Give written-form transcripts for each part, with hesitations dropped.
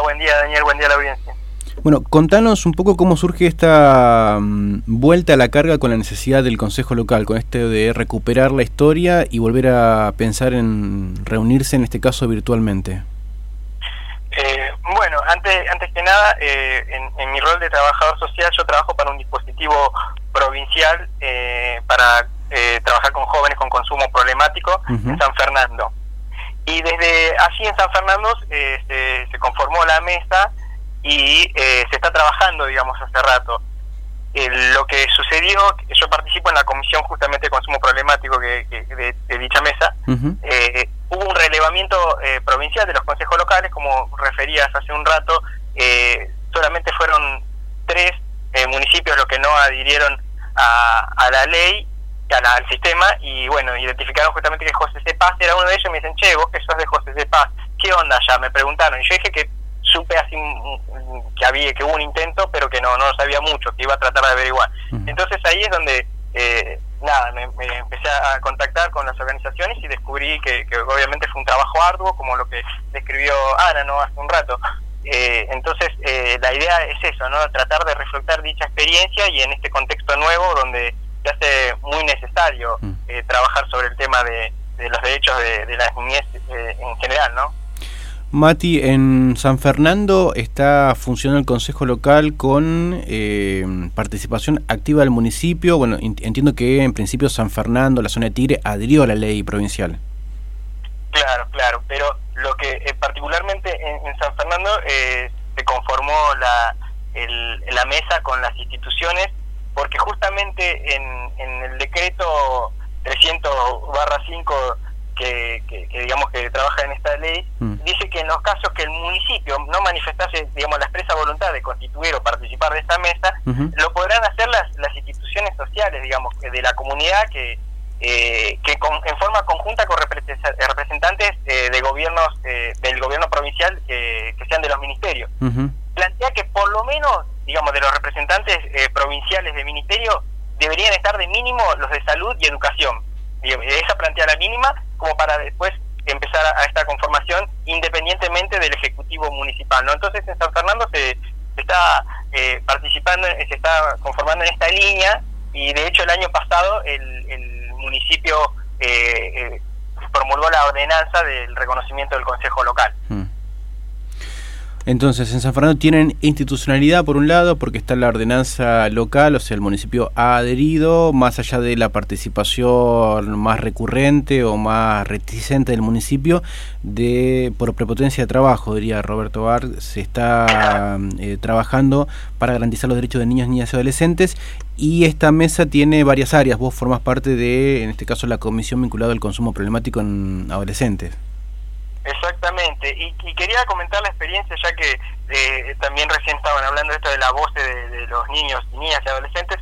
buen día, Daniel, buen día a la audiencia. Bueno, contanos un poco cómo surge esta vuelta a la carga con la necesidad del Consejo Local, con de recuperar la historia y volver a pensar en reunirse, en este caso virtualmente. Bueno, antes que nada, en mi rol de trabajador social, yo trabajo para un dispositivo provincial para trabajar con jóvenes con consumo problemático en San Fernando. Y desde allí en San Fernando se conformó la mesa y se está trabajando, digamos, hace rato. Lo que sucedió, yo participo en la comisión justamente de consumo problemático de dicha mesa. Hubo un relevamiento provincial de los consejos locales, como referías hace un rato. Solamente fueron 3 municipios los que no adhirieron a la ley, al sistema, y bueno, identificaron justamente que José C. Paz era uno de ellos. Y me dicen, che, vos que sos de José C. Paz, ¿qué onda ya? Me preguntaron, y yo dije que supe así que hubo un intento, pero que no sabía mucho, que iba a tratar de averiguar. Entonces ahí es donde me empecé a contactar con las organizaciones y descubrí que obviamente fue un trabajo arduo, como lo que describió Ana, ¿no?, hace un rato. Entonces la idea es eso, ¿no?, tratar de reflejar dicha experiencia, y en este contexto nuevo donde se hace muy necesario trabajar sobre el tema de los derechos de las niñez en general, ¿no? Mati, en San Fernando está funcionando el Consejo Local con participación activa del municipio. Bueno, entiendo que en principio San Fernando, la zona de Tigre, adhirió a la ley provincial. Claro, pero lo que particularmente en San Fernando se conformó la mesa con las instituciones, porque justamente en el decreto 300/5 que digamos que trabaja en esta ley, dice que en los casos que el municipio no manifestase, digamos, la expresa voluntad de constituir o participar de esta mesa, lo podrán hacer las instituciones sociales, digamos, de la comunidad, que en forma conjunta con representantes de gobiernos del gobierno provincial que sean de los ministerios. Plantea que por lo menos, digamos, de los representantes provinciales de ministerio deberían estar de mínimo los de salud y educación. Esa plantea la mínima, como para después empezar a esta conformación independientemente del Ejecutivo Municipal, ¿no? Entonces en San Fernando se está participando, se está conformando en esta línea, y de hecho el año pasado el municipio promulgó la ordenanza del reconocimiento del Consejo Local. Entonces, en San Fernando tienen institucionalidad por un lado, porque está la ordenanza local, o sea, el municipio ha adherido, más allá de la participación más recurrente o más reticente del municipio, por prepotencia de trabajo, diría Roberto Bar, se está trabajando para garantizar los derechos de niños, niñas y adolescentes, y esta mesa tiene varias áreas. Vos formás parte de, en este caso, la comisión vinculada al consumo problemático en adolescentes. Exactamente, y quería comentar la experiencia, ya que también recién estaban hablando de esto de la voz de los niños, niñas y adolescentes.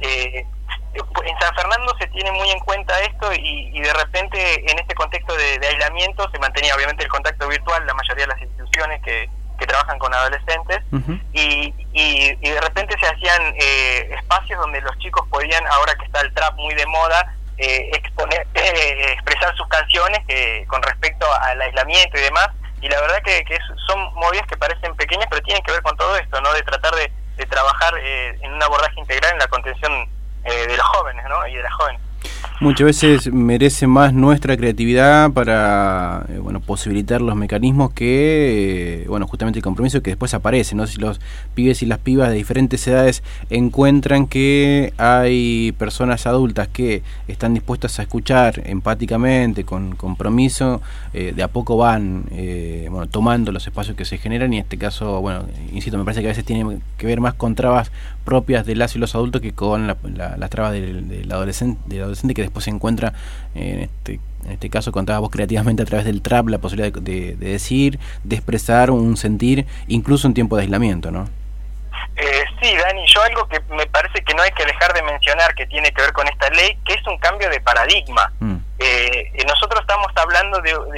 En San Fernando se tiene muy en cuenta esto, y de repente en este contexto de aislamiento se mantenía obviamente el contacto virtual, la mayoría de las instituciones que trabajan con adolescentes, y de repente se hacían espacios donde los chicos podían, ahora que está el trap muy de moda, expresar sus canciones con respecto al aislamiento y demás, y la verdad que son movidas que parecen pequeñas, pero tienen que ver con todo esto, ¿no?, de tratar de trabajar en un abordaje integral en la contención de los jóvenes, ¿no?, y de las jóvenes. Muchas veces merece más nuestra creatividad para posibilitar los mecanismos que, justamente el compromiso que después aparece, ¿no? Si los pibes y las pibas de diferentes edades encuentran que hay personas adultas que están dispuestas a escuchar empáticamente, con compromiso, de a poco van tomando los espacios que se generan, y en este caso, insisto, me parece que a veces tiene que ver más con trabas propias de las y los adultos que con las trabas del adolescente que después se encuentra, en este caso contabas vos, creativamente a través del trap, la posibilidad de decir, de expresar un sentir, incluso en tiempo de aislamiento, ¿no? Sí, Dani, yo algo que me parece que no hay que dejar de mencionar, que tiene que ver con esta ley, que es un cambio de paradigma. Nosotros estamos hablando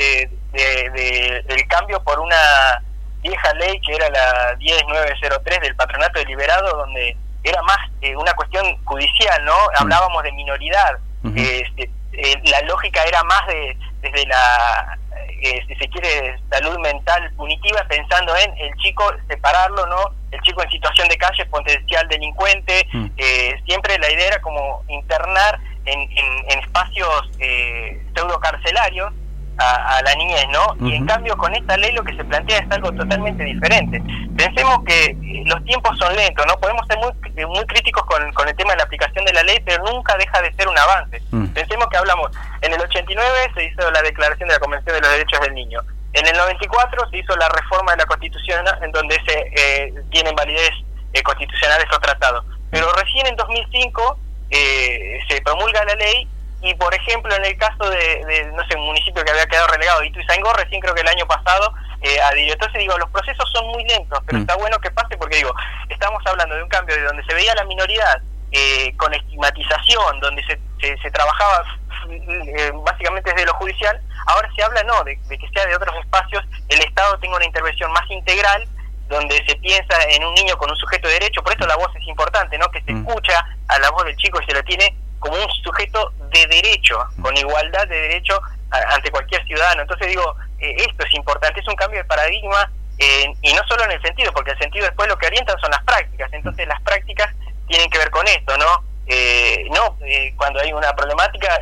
del cambio por una vieja ley que era la 10903 del Patronato Deliberado, donde era más una cuestión judicial, ¿no? Hablábamos de minoridad. La lógica era más desde si se quiere, salud mental punitiva, pensando en el chico, separarlo, ¿no? El chico en situación de calle, potencial delincuente. Siempre la idea era como internar en espacios pseudo carcelarios a la niñez, ¿no? Y en cambio con esta ley lo que se plantea es algo totalmente diferente. Pensemos que los tiempos son lentos, ¿no? Podemos ser muy críticos con el tema de la aplicación de la ley, pero nunca deja de ser un avance. Pensemos que hablamos, en el 89 se hizo la declaración de la Convención de los Derechos del Niño, en el 94 se hizo la reforma de la Constitución, en donde se tienen validez constitucional esos tratados, pero recién en 2005 se promulga la ley. Y por ejemplo, en el caso de no sé, un municipio que había quedado relegado, Ituzaingó, recién creo que el año pasado adhirió. Entonces digo, los procesos son muy lentos, pero está bueno que pase, porque digo, estamos hablando de un cambio de donde se veía la minoridad con estigmatización, donde se trabajaba básicamente desde lo judicial. Ahora se habla de que sea de otros espacios, el Estado tenga una intervención más integral, donde se piensa en un niño con un sujeto de derecho. Por eso la voz es importante, ¿no? Que se escucha a la voz del chico y se lo tiene como un sujeto de derecho, con igualdad de derecho ante cualquier ciudadano. Entonces digo, esto es importante, es un cambio de paradigma, y no solo en el sentido, porque el sentido después lo que orientan son las prácticas. Entonces las prácticas tienen que ver con esto, ¿no? Cuando hay una problemática,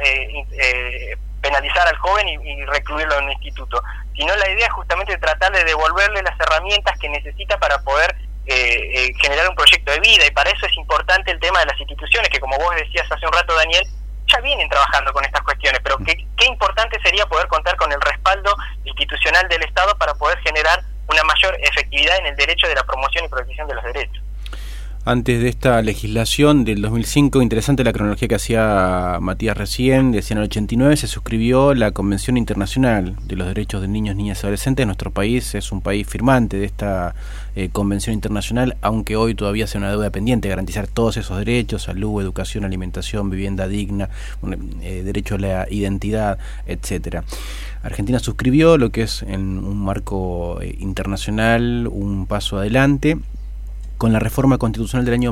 penalizar al joven y recluirlo en un instituto, sino la idea es justamente tratar de devolverle las herramientas que necesita para poder generar un proyecto de vida. Y para eso es importante el tema de las instituciones, que como vos decías hace un rato, Daniel, ya vienen trabajando con estas cuestiones, pero qué importante sería poder contar con el respaldo institucional del Estado para poder generar una mayor efectividad en el derecho de la promoción y protección de los derechos. Antes de esta legislación del 2005, interesante la cronología que hacía Matías recién, decía en el 89 se suscribió la Convención Internacional de los Derechos de Niños, Niñas y Adolescentes. Nuestro país es un país firmante de esta Convención Internacional, aunque hoy todavía sea una deuda pendiente garantizar todos esos derechos: salud, educación, alimentación, vivienda digna, derecho a la identidad, etcétera. Argentina suscribió lo que es en un marco internacional un paso adelante. Con la reforma constitucional del año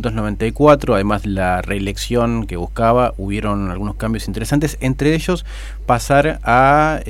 1994, además de la reelección que buscaba, hubieron algunos cambios interesantes, entre ellos pasar a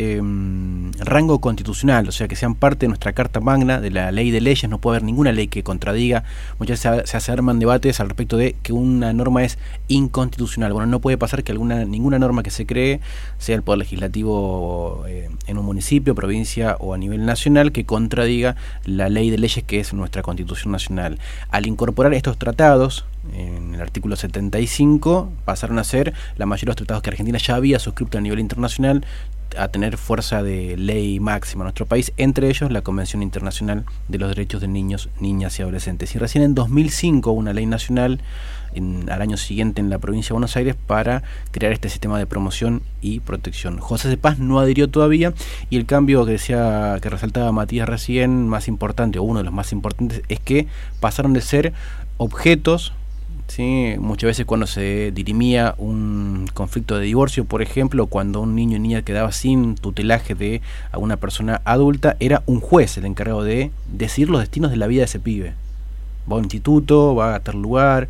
rango constitucional, o sea, que sean parte de nuestra Carta Magna, de la ley de leyes. No puede haber ninguna ley que contradiga. Muchas veces se arman debates al respecto de que una norma es inconstitucional. Bueno, no puede pasar que ninguna norma que se cree, sea el Poder Legislativo en un municipio, provincia o a nivel nacional, que contradiga la ley de leyes, que es nuestra Constitución Nacional. Al incorporar estos tratados, en el artículo 75, pasaron a ser la mayoría de los tratados que Argentina ya había suscrito a nivel internacional, a tener fuerza de ley máxima en nuestro país, entre ellos la Convención Internacional de los Derechos de Niños, Niñas y Adolescentes. Y recién en 2005 una ley nacional, al año siguiente en la provincia de Buenos Aires, para crear este sistema de promoción y protección. José de Paz no adhirió todavía, y el cambio que resaltaba Matías recién, más importante, o uno de los más importantes, es que pasaron de ser objetos, ¿sí? Muchas veces cuando se dirimía un conflicto de divorcio, por ejemplo, cuando un niño o niña quedaba sin tutelaje de alguna persona adulta, era un juez el encargado de decidir los destinos de la vida de ese pibe. Va a un instituto, va a tal lugar,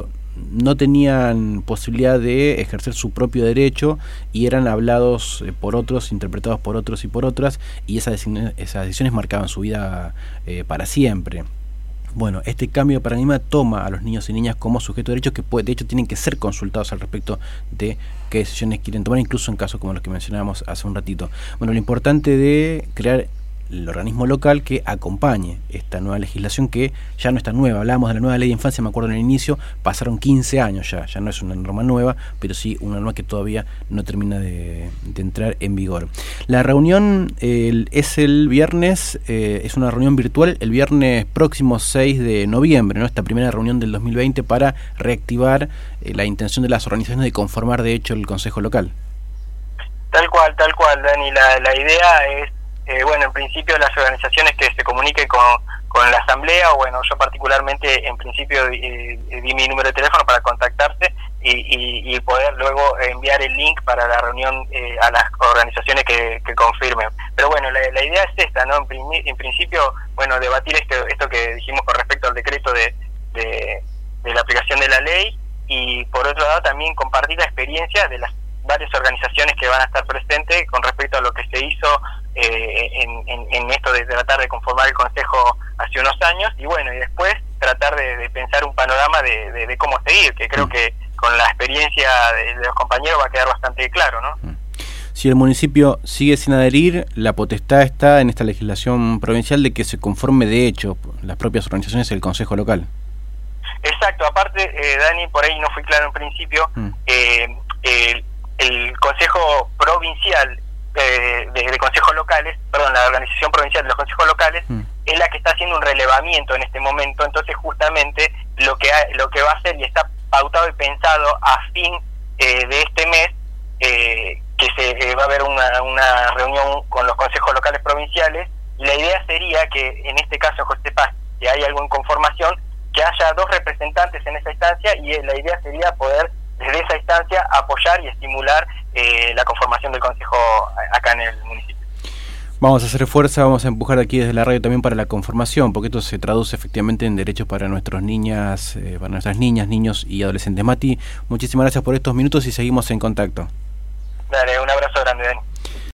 no tenían posibilidad de ejercer su propio derecho y eran hablados por otros, interpretados por otros y por otras, y esas decisiones marcaban su vida para siempre. Bueno, este cambio de paradigma toma a los niños y niñas como sujetos de derechos que de hecho tienen que ser consultados al respecto de qué decisiones quieren tomar, incluso en casos como los que mencionábamos hace un ratito. Bueno, lo importante de crear el organismo local que acompañe esta nueva legislación, que ya no está nueva. Hablábamos de la nueva ley de infancia, me acuerdo en el inicio, pasaron 15 años ya no es una norma nueva, pero sí una norma que todavía no termina de entrar en vigor. La reunión es el viernes, es una reunión virtual, el viernes próximo 6 de noviembre, ¿no? Esta primera reunión del 2020 para reactivar la intención de las organizaciones de conformar de hecho el Consejo Local. Tal cual, Dani. La idea es, bueno, en principio las organizaciones que se comuniquen con la asamblea, o bueno, yo particularmente en principio di mi número de teléfono para contactarse y poder luego enviar el link para la reunión a las organizaciones que confirmen. Pero bueno, la idea es esta, ¿no? En principio, bueno, debatir esto que dijimos con respecto al decreto de la aplicación de la ley, y por otro lado también compartir la experiencia de las varias organizaciones que van a estar presentes con respecto a lo que se hizo en esto de tratar de conformar el Consejo hace unos años, y bueno, y después tratar de pensar un panorama de cómo seguir, que creo que con la experiencia de los compañeros va a quedar bastante claro, ¿no? Si el municipio sigue sin adherir, la potestad está en esta legislación provincial de que se conforme de hecho las propias organizaciones el Consejo Local. Exacto, aparte, Dani, por ahí no fui claro en principio, el Consejo Provincial de Consejos Locales, perdón, la Organización Provincial de los Consejos Locales, es la que está haciendo un relevamiento en este momento. Entonces justamente lo que va a hacer, y está pautado y pensado a fin de este mes, que se va a haber una reunión con los consejos locales provinciales, y la idea sería que en este caso, José Paz, si hay algo en conformación, que haya 2 representantes en esa instancia, y la idea sería poder desde esa instancia apoyar y estimular la conformación del consejo acá en el municipio. Vamos a hacer fuerza, vamos a empujar aquí desde la radio también para la conformación, porque esto se traduce efectivamente en derechos para nuestras niñas, niños y adolescentes. Mati, muchísimas gracias por estos minutos y seguimos en contacto. Dale, un abrazo grande, Dani.